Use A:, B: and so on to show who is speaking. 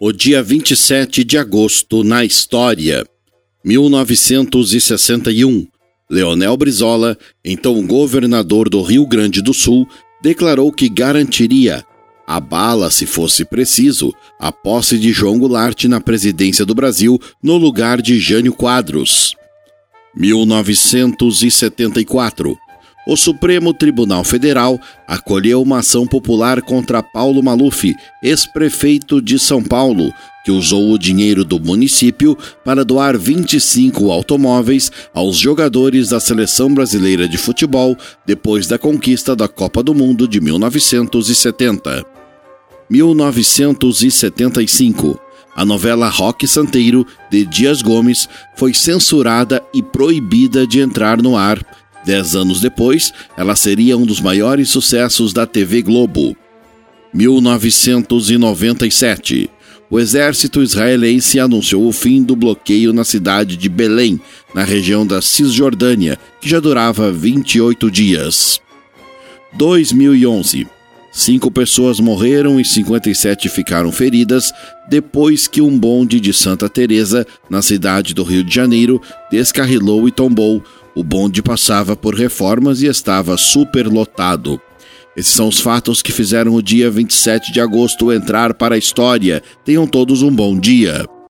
A: O dia 27 de agosto na história. 1961. Leonel Brizola, então governador do Rio Grande do Sul, declarou que garantiria, a bala se fosse preciso, a posse de João Goulart na presidência do Brasil no lugar de Jânio Quadros. 1974. O Supremo Tribunal Federal acolheu uma ação popular contra Paulo Maluf, ex-prefeito de São Paulo, que usou o dinheiro do município para doar 25 automóveis aos jogadores da Seleção Brasileira de Futebol depois da conquista da Copa do Mundo de 1970. 1975. A novela Roque Santeiro, de Dias Gomes, foi censurada e proibida de entrar no ar. 10 anos depois, ela seria um dos maiores sucessos da TV Globo. 1997. O exército israelense anunciou o fim do bloqueio na cidade de Belém, na região da Cisjordânia, que já durava 28 dias. 2011. 5 pessoas morreram e 57 ficaram feridas depois que um bonde de Santa Teresa, na cidade do Rio de Janeiro, descarrilou e tombou. O bonde passava por reformas e estava superlotado. Esses são os fatos que fizeram o dia 27 de agosto entrar para a história. Tenham todos um bom dia.